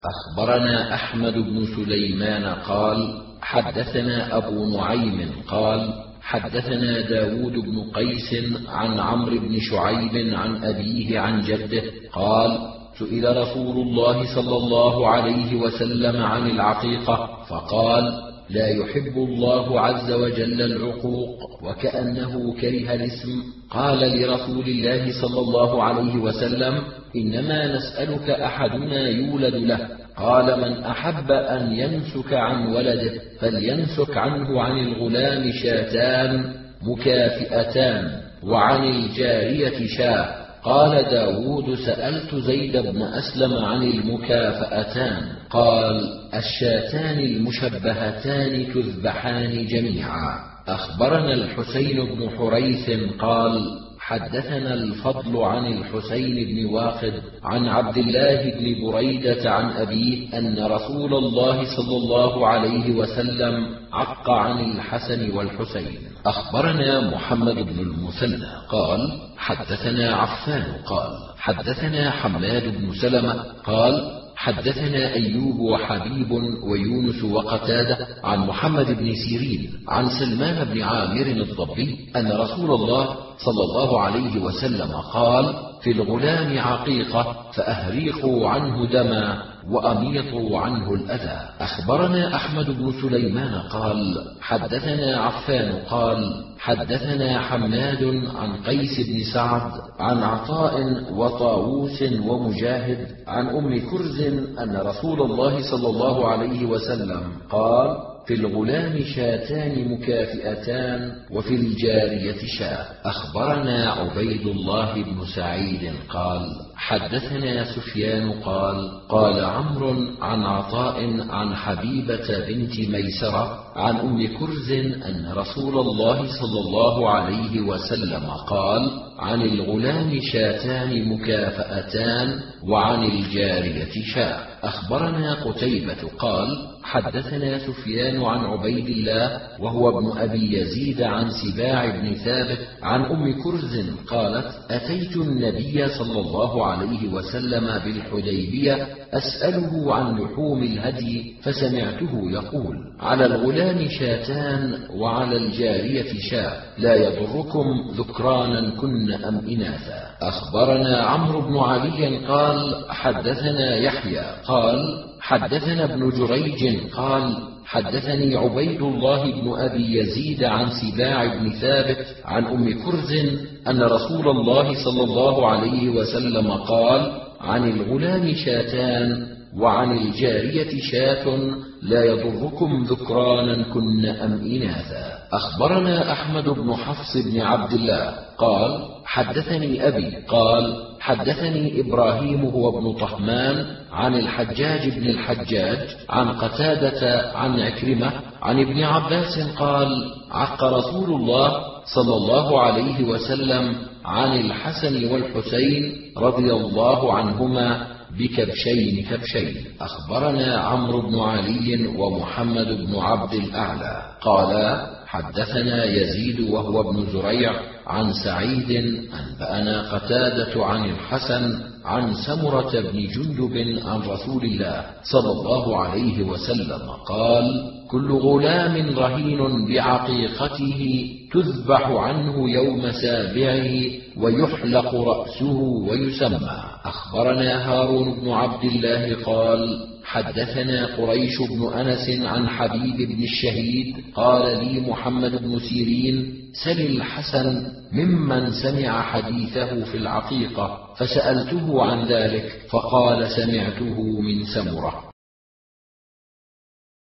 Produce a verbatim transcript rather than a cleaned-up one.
أخبرنا أحمد بن سليمان قال حدثنا أبو نعيم قال حدثنا داود بن قيس عن عمرو بن شعيب عن أبيه عن جده قال سئل رسول الله صلى الله عليه وسلم عن العقيقة فقال لا يحب الله عز وجل العقوق، وكأنه كره الاسم. قال لرسول الله صلى الله عليه وسلم إنما نسألك أحدنا يولد له. قال من أحب أن ينسك عن ولده فلينسك عنه عن الغلام شاتان مكافئتان وعن الجارية شاة. قال داود سألت زيد بن أسلم عن المكافأتان قال الشاتان المشبهتان تذبحان جميعا. أخبرنا الحسين بن حريث قال حدثنا الفضل عن الحسين بن واقد عن عبد الله بن بريدة عن أبيه أن رسول الله صلى الله عليه وسلم عق عن الحسن والحسين. أخبرنا محمد بن المثنى قال حدثنا عفان قال حدثنا حماد بن سلمة قال حدثنا أيوب وحبيب ويونس وقتادة عن محمد بن سيرين عن سلمان بن عامر الضبي أن رسول الله صلى الله عليه وسلم قال في الغلام عقيقة فأهريقوا عنه دما وأميطوا عنه الأذى. أخبرنا أحمد بن سليمان قال حدثنا عفان قال حدثنا حماد عن قيس بن سعد عن عطاء وطاووس ومجاهد عن أم كرز أن رسول الله صلى الله عليه وسلم قال في الغلام شاتان مكافئتان وفي الجارية شاة. أخبرنا عبيد الله بن سعيد قال حدثنا سفيان قال قال عمرو عن عطاء عن حبيبة بنت ميسرة عن أم كرز أن رسول الله صلى الله عليه وسلم قال عن الغلام شاتان مكافأتان وعن الجارية شاة. أخبرنا قتيبة قال حدثنا سفيان عن عبيد الله وهو ابن أبي يزيد عن سباع بن ثابت عن أم كرز قالت أتيت النبي صلى الله عليه وسلم بالحديبية أسأله عن لحوم الهدي فسمعته يقول على الغلام شاتان وعلى الجارية شاة لا يضركم ذكرانا كن أم إناثا. أخبرنا عمرو بن علي قال حدثنا يحيى قال حدثنا ابن جريج قال حدثني عبيد الله بن أبي يزيد عن سباع بن ثابت عن أم كرز أن رسول الله صلى الله عليه وسلم قال عن الغلام شاتان وعن الجارية شاة لا يضركم ذكرانا كن أم إناثا. أخبرنا أحمد بن حفص بن عبد الله قال حدثني أبي قال حدثني إبراهيم هو ابن طهمان عن الحجاج بن الحجاج عن قتادة عن عكرمة عن ابن عباس قال عق رسول الله صلى الله عليه وسلم عن الحسن والحسين رضي الله عنهما بكبشين كبشين. أخبرنا عمرو بن علي ومحمد بن عبد الأعلى قالا حدثنا يزيد وهو ابن زريع عن سعيد أنبأنا قتادة عن الحسن عن سمرة بن جندب عن رسول الله صلى الله عليه وسلم قال كل غلام رهين بعقيقته تذبح عنه يوم سابعه ويحلق رأسه ويسمى. أخبرنا هارون بن عبد الله قال حدثنا قريش بن أنس عن حبيب بن الشهيد قال لي محمد بن سيرين سل الحسن ممن سمع حديثه في العقيقة، فسألته عن ذلك فقال سمعته من سمرة.